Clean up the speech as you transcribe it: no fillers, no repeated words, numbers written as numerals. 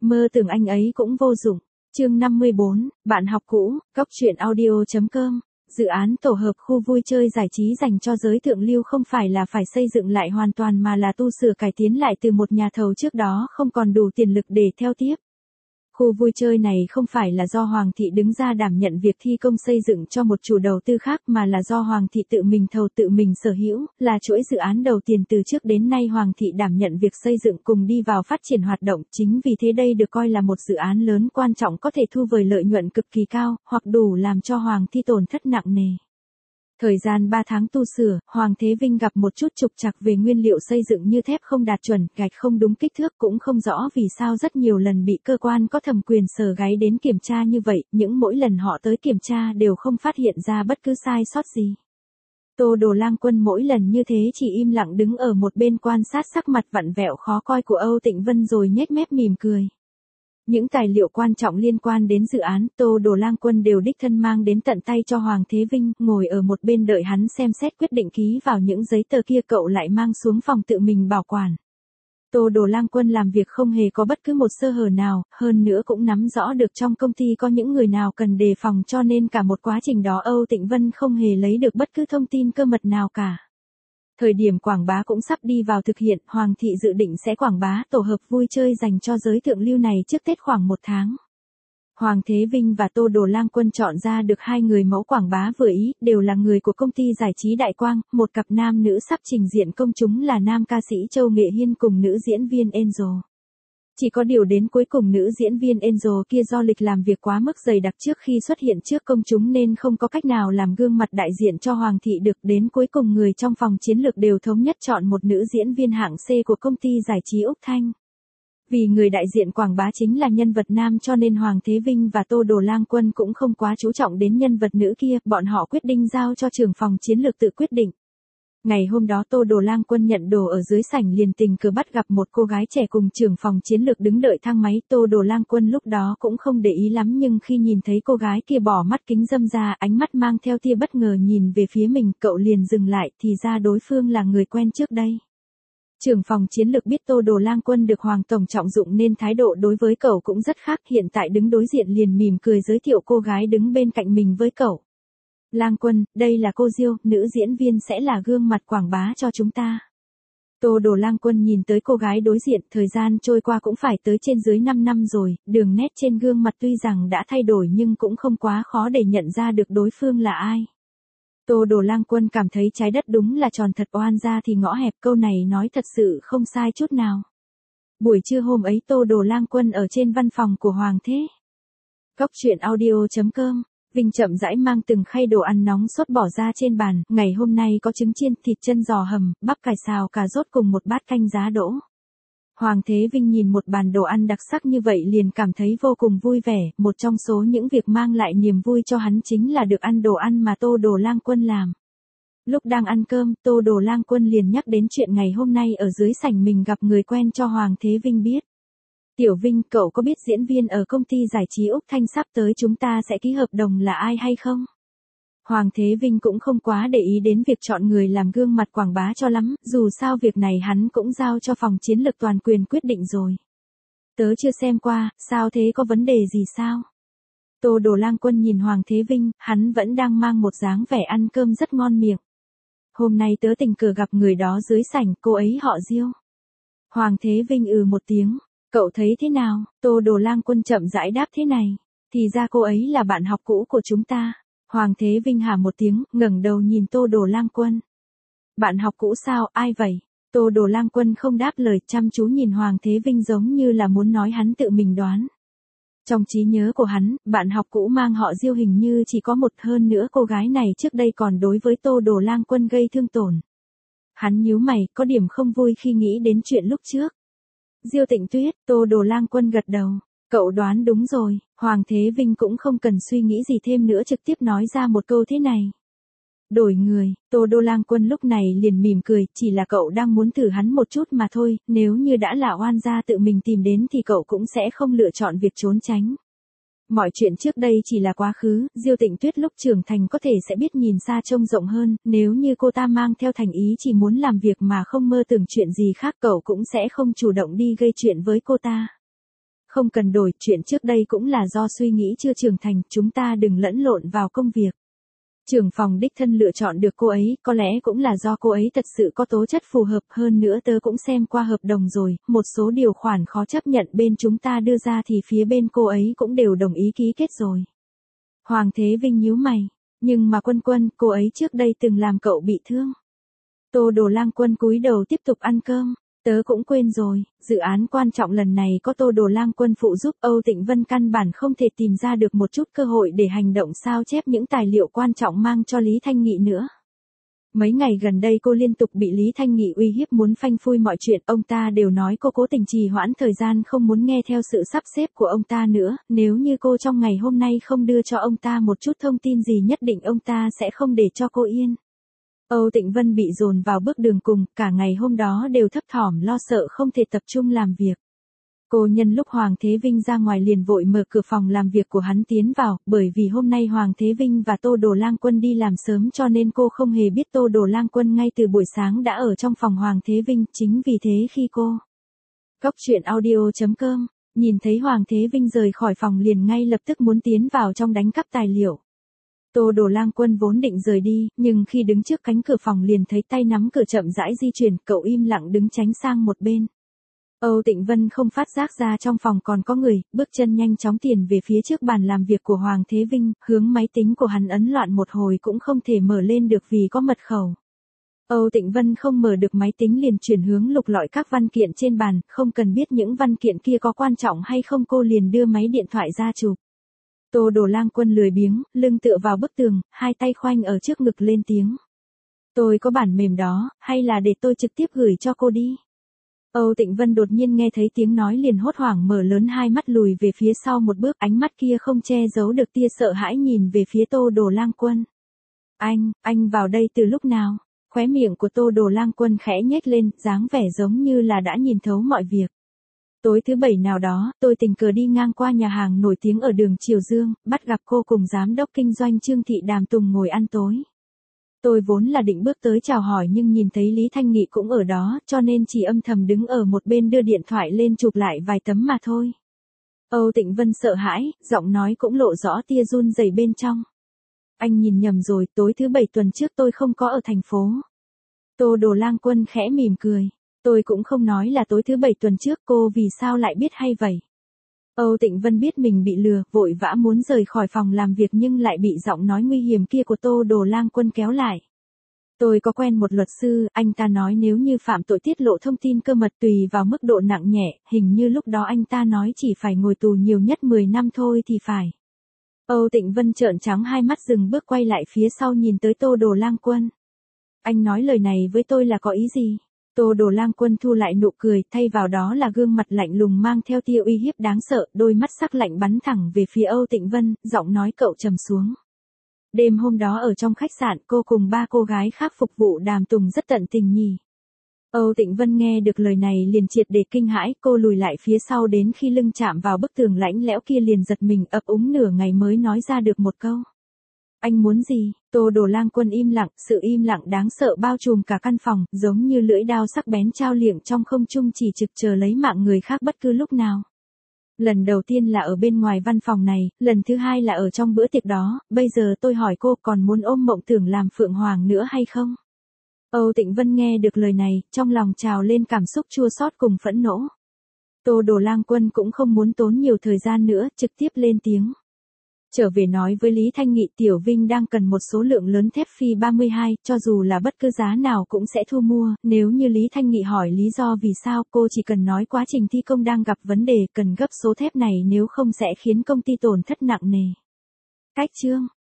Mơ tưởng anh ấy cũng vô dụng. Chương 54, bạn học cũ, Cóc truyện audio.com. Dự án tổ hợp khu vui chơi giải trí dành cho giới thượng lưu không phải là phải xây dựng lại hoàn toàn mà là tu sửa cải tiến lại từ một nhà thầu trước đó không còn đủ tiền lực để theo tiếp. Khu vui chơi này không phải là do Hoàng thị đứng ra đảm nhận việc thi công xây dựng cho một chủ đầu tư khác mà là do Hoàng thị tự mình thầu tự mình sở hữu, là chuỗi dự án đầu tiền từ trước đến nay Hoàng thị đảm nhận việc xây dựng cùng đi vào phát triển hoạt động. Chính vì thế đây được coi là một dự án lớn quan trọng có thể thu về lợi nhuận cực kỳ cao, hoặc đủ làm cho Hoàng thị tổn thất nặng nề. Thời gian 3 tháng tu sửa, Hoàng Thế Vinh gặp một chút trục trặc về nguyên liệu xây dựng như thép không đạt chuẩn, gạch không đúng kích thước, cũng không rõ vì sao rất nhiều lần bị cơ quan có thẩm quyền sở gáy đến kiểm tra như vậy, những mỗi lần họ tới kiểm tra đều không phát hiện ra bất cứ sai sót gì. Tô Đồ Lang Quân mỗi lần như thế chỉ im lặng đứng ở một bên quan sát sắc mặt vặn vẹo khó coi của Âu Tịnh Vân rồi nhếch mép mỉm cười. Những tài liệu quan trọng liên quan đến dự án, Tô Đồ Lang Quân đều đích thân mang đến tận tay cho Hoàng Thế Vinh, ngồi ở một bên đợi hắn xem xét quyết định ký vào những giấy tờ kia, cậu lại mang xuống phòng tự mình bảo quản. Tô Đồ Lang Quân làm việc không hề có bất cứ một sơ hở nào, hơn nữa cũng nắm rõ được trong công ty có những người nào cần đề phòng, cho nên cả một quá trình đó Âu Tịnh Vân không hề lấy được bất cứ thông tin cơ mật nào cả. Thời điểm quảng bá cũng sắp đi vào thực hiện, Hoàng thị dự định sẽ quảng bá tổ hợp vui chơi dành cho giới thượng lưu này trước Tết khoảng 1 tháng. Hoàng Thế Vinh và Tô Đồ Lang Quân chọn ra được 2 người mẫu quảng bá vừa ý, đều là người của công ty giải trí Đại Quang, một cặp nam nữ sắp trình diện công chúng là nam ca sĩ Châu Nghệ Hiên cùng nữ diễn viên Angel. Chỉ có điều đến cuối cùng nữ diễn viên Angel kia do lịch làm việc quá mức dày đặc trước khi xuất hiện trước công chúng nên không có cách nào làm gương mặt đại diện cho Hoàng thị được, đến cuối cùng người trong phòng chiến lược đều thống nhất chọn một nữ diễn viên hạng C của công ty giải trí Úc Thanh. Vì người đại diện quảng bá chính là nhân vật nam cho nên Hoàng Thế Vinh và Tô Đồ Lang Quân cũng không quá chú trọng đến nhân vật nữ kia, bọn họ quyết định giao cho trưởng phòng chiến lược tự quyết định. Ngày hôm đó Tô Đồ Lang Quân nhận đồ ở dưới sảnh liền tình cờ bắt gặp một cô gái trẻ cùng trưởng phòng chiến lược đứng đợi thang máy. Tô Đồ Lang Quân lúc đó cũng không để ý lắm nhưng khi nhìn thấy cô gái kia bỏ mắt kính râm ra, ánh mắt mang theo tia bất ngờ nhìn về phía mình, cậu liền dừng lại, thì ra đối phương là người quen trước đây. Trưởng phòng chiến lược biết Tô Đồ Lang Quân được Hoàng tổng trọng dụng nên thái độ đối với cậu cũng rất khác, hiện tại đứng đối diện liền mỉm cười giới thiệu cô gái đứng bên cạnh mình với cậu. Lang Quân, đây là cô Diêu, nữ diễn viên sẽ là gương mặt quảng bá cho chúng ta. Tô Đồ Lang Quân nhìn tới cô gái đối diện, thời gian trôi qua cũng phải tới trên dưới 5 năm rồi, đường nét trên gương mặt tuy rằng đã thay đổi nhưng cũng không quá khó để nhận ra được đối phương là ai. Tô Đồ Lang Quân cảm thấy trái đất đúng là tròn thật, oan ra thì ngõ hẹp, câu này nói thật sự không sai chút nào. Buổi trưa hôm ấy Tô Đồ Lang Quân ở trên văn phòng của Hoàng Thế. Cóc truyện audio.com. Vinh chậm rãi mang từng khay đồ ăn nóng sốt bỏ ra trên bàn, ngày hôm nay có trứng chiên, thịt chân giò hầm, bắp cải xào cà rốt cùng một bát canh giá đỗ. Hoàng Thế Vinh nhìn một bàn đồ ăn đặc sắc như vậy liền cảm thấy vô cùng vui vẻ, một trong số những việc mang lại niềm vui cho hắn chính là được ăn đồ ăn mà Tô Đồ Lang Quân làm. Lúc đang ăn cơm, Tô Đồ Lang Quân liền nhắc đến chuyện ngày hôm nay ở dưới sảnh mình gặp người quen cho Hoàng Thế Vinh biết. Tiểu Vinh, cậu có biết diễn viên ở công ty giải trí Úc Thanh sắp tới chúng ta sẽ ký hợp đồng là ai hay không? Hoàng Thế Vinh cũng không quá để ý đến việc chọn người làm gương mặt quảng bá cho lắm, dù sao việc này hắn cũng giao cho phòng chiến lược toàn quyền quyết định rồi. Tớ chưa xem qua, sao thế, có vấn đề gì sao? Tô Đồ Lang Quân nhìn Hoàng Thế Vinh, hắn vẫn đang mang một dáng vẻ ăn cơm rất ngon miệng. Hôm nay tớ tình cờ gặp người đó dưới sảnh, cô ấy họ Diêu. Hoàng Thế Vinh một tiếng. Cậu thấy thế nào? Tô Đồ Lang Quân chậm rãi đáp thế này. Thì ra cô ấy là bạn học cũ của chúng ta. Hoàng Thế Vinh hả một tiếng, ngẩng đầu nhìn Tô Đồ Lang Quân. Bạn học cũ sao, ai vậy? Tô Đồ Lang Quân không đáp lời, chăm chú nhìn Hoàng Thế Vinh giống như là muốn nói hắn tự mình đoán. Trong trí nhớ của hắn, bạn học cũ mang họ Diêu hình như chỉ có một, hơn nữa cô gái này trước đây còn đối với Tô Đồ Lang Quân gây thương tổn. Hắn nhíu mày, có điểm không vui khi nghĩ đến chuyện lúc trước. Diêu Tịnh Tuyết, Tô Đồ Lang Quân gật đầu. Cậu đoán đúng rồi, Hoàng Thế Vinh cũng không cần suy nghĩ gì thêm nữa trực tiếp nói ra một câu thế này. Đổi người, Tô Đồ Lang Quân lúc này liền mỉm cười, chỉ là cậu đang muốn thử hắn một chút mà thôi, nếu như đã là oan gia tự mình tìm đến thì cậu cũng sẽ không lựa chọn việc trốn tránh. Mọi chuyện trước đây chỉ là quá khứ, Diêu Tịnh Tuyết lúc trưởng thành có thể sẽ biết nhìn xa trông rộng hơn, nếu như cô ta mang theo thành ý chỉ muốn làm việc mà không mơ tưởng chuyện gì khác cậu cũng sẽ không chủ động đi gây chuyện với cô ta. Không cần đổi, chuyện trước đây cũng là do suy nghĩ chưa trưởng thành, chúng ta đừng lẫn lộn vào công việc. Trưởng phòng đích thân lựa chọn được cô ấy, có lẽ cũng là do cô ấy thật sự có tố chất phù hợp, hơn nữa tớ cũng xem qua hợp đồng rồi, một số điều khoản khó chấp nhận bên chúng ta đưa ra thì phía bên cô ấy cũng đều đồng ý ký kết rồi. Hoàng Thế Vinh nhíu mày, nhưng mà Quân Quân, cô ấy trước đây từng làm cậu bị thương. Tô Đồ Lang Quân cúi đầu tiếp tục ăn cơm. Tớ cũng quên rồi, dự án quan trọng lần này có Tô Đồ Lang Quân phụ giúp, Âu Tịnh Vân căn bản không thể tìm ra được một chút cơ hội để hành động sao chép những tài liệu quan trọng mang cho Lý Thanh Nghị nữa. Mấy ngày gần đây cô liên tục bị Lý Thanh Nghị uy hiếp muốn phanh phui mọi chuyện, ông ta đều nói cô cố tình trì hoãn thời gian không muốn nghe theo sự sắp xếp của ông ta nữa, nếu như cô trong ngày hôm nay không đưa cho ông ta một chút thông tin gì nhất định ông ta sẽ không để cho cô yên. Âu Tịnh Vân bị dồn vào bước đường cùng, cả ngày hôm đó đều thấp thỏm lo sợ không thể tập trung làm việc. Cô nhân lúc Hoàng Thế Vinh ra ngoài liền vội mở cửa phòng làm việc của hắn tiến vào, bởi vì hôm nay Hoàng Thế Vinh và Tô Đồ Lang Quân đi làm sớm cho nên cô không hề biết Tô Đồ Lang Quân ngay từ buổi sáng đã ở trong phòng Hoàng Thế Vinh, chính vì thế khi cô Cóc Truyện Audio.com nhìn thấy Hoàng Thế Vinh rời khỏi phòng liền ngay lập tức muốn tiến vào trong đánh cắp tài liệu. Tô Đồ Lang Quân vốn định rời đi, nhưng khi đứng trước cánh cửa phòng liền thấy tay nắm cửa chậm rãi di chuyển, cậu im lặng đứng tránh sang một bên. Âu Tịnh Vân không phát giác ra trong phòng còn có người, bước chân nhanh chóng tiền về phía trước bàn làm việc của Hoàng Thế Vinh, hướng máy tính của hắn ấn loạn một hồi cũng không thể mở lên được vì có mật khẩu. Âu Tịnh Vân không mở được máy tính liền chuyển hướng lục lọi các văn kiện trên bàn, không cần biết những văn kiện kia có quan trọng hay không cô liền đưa máy điện thoại ra chụp. Tô Đồ Lang Quân lười biếng, lưng tựa vào bức tường, hai tay khoanh ở trước ngực lên tiếng. Tôi có bản mềm đó, hay là để tôi trực tiếp gửi cho cô đi? Âu Tịnh Vân đột nhiên nghe thấy tiếng nói liền hốt hoảng mở lớn hai mắt lùi về phía sau một bước, ánh mắt kia không che giấu được tia sợ hãi nhìn về phía Tô Đồ Lang Quân. Anh vào đây từ lúc nào? Khóe miệng của Tô Đồ Lang Quân khẽ nhếch lên, dáng vẻ giống như là đã nhìn thấu mọi việc. Tối thứ bảy nào đó, tôi tình cờ đi ngang qua nhà hàng nổi tiếng ở đường Triều Dương, bắt gặp cô cùng giám đốc kinh doanh Trương Thị Đàm Tùng ngồi ăn tối. Tôi vốn là định bước tới chào hỏi nhưng nhìn thấy Lý Thanh Nghị cũng ở đó, cho nên chỉ âm thầm đứng ở một bên đưa điện thoại lên chụp lại vài tấm mà thôi. Âu Tịnh Vân sợ hãi, giọng nói cũng lộ rõ tia run rẩy bên trong. Anh nhìn nhầm rồi, tối thứ bảy tuần trước tôi không có ở thành phố. Tô Đồ Lang Quân khẽ mỉm cười. Tôi cũng không nói là tối thứ bảy tuần trước, cô vì sao lại biết hay vậy? Âu Tịnh Vân biết mình bị lừa, vội vã muốn rời khỏi phòng làm việc nhưng lại bị giọng nói nguy hiểm kia của Tô Đồ Lang Quân kéo lại. Tôi có quen một luật sư, anh ta nói nếu như phạm tội tiết lộ thông tin cơ mật tùy vào mức độ nặng nhẹ, hình như lúc đó anh ta nói chỉ phải ngồi tù nhiều nhất 10 năm thôi thì phải. Âu Tịnh Vân trợn trắng hai mắt dừng bước quay lại phía sau nhìn tới Tô Đồ Lang Quân. Anh nói lời này với tôi là có ý gì? Tô Đồ Lang Quân thu lại nụ cười, thay vào đó là gương mặt lạnh lùng mang theo tia uy hiếp đáng sợ, đôi mắt sắc lạnh bắn thẳng về phía Âu Tịnh Vân, giọng nói cậu trầm xuống. Đêm hôm đó ở trong khách sạn cô cùng ba cô gái khác phục vụ Đàm Tùng rất tận tình nhỉ. Âu Tịnh Vân nghe được lời này liền triệt để kinh hãi, cô lùi lại phía sau đến khi lưng chạm vào bức tường lạnh lẽo kia liền giật mình ấp úng nửa ngày mới nói ra được một câu. Anh muốn gì? Tô Đồ Lang Quân im lặng, sự im lặng đáng sợ bao trùm cả căn phòng, giống như lưỡi dao sắc bén trao liệng trong không trung chỉ trực chờ lấy mạng người khác bất cứ lúc nào. Lần đầu tiên là ở bên ngoài văn phòng này, lần thứ hai là ở trong bữa tiệc đó, bây giờ tôi hỏi cô còn muốn ôm mộng tưởng làm Phượng Hoàng nữa hay không? Âu Tịnh Vân nghe được lời này, trong lòng trào lên cảm xúc chua xót cùng phẫn nộ. Tô Đồ Lang Quân cũng không muốn tốn nhiều thời gian nữa, trực tiếp lên tiếng. Trở về nói với Lý Thanh Nghị Tiểu Vinh đang cần một số lượng lớn thép Phi 32, cho dù là bất cứ giá nào cũng sẽ thu mua, nếu như Lý Thanh Nghị hỏi lý do vì sao cô chỉ cần nói quá trình thi công đang gặp vấn đề cần gấp số thép này nếu không sẽ khiến công ty tổn thất nặng nề. Cách chương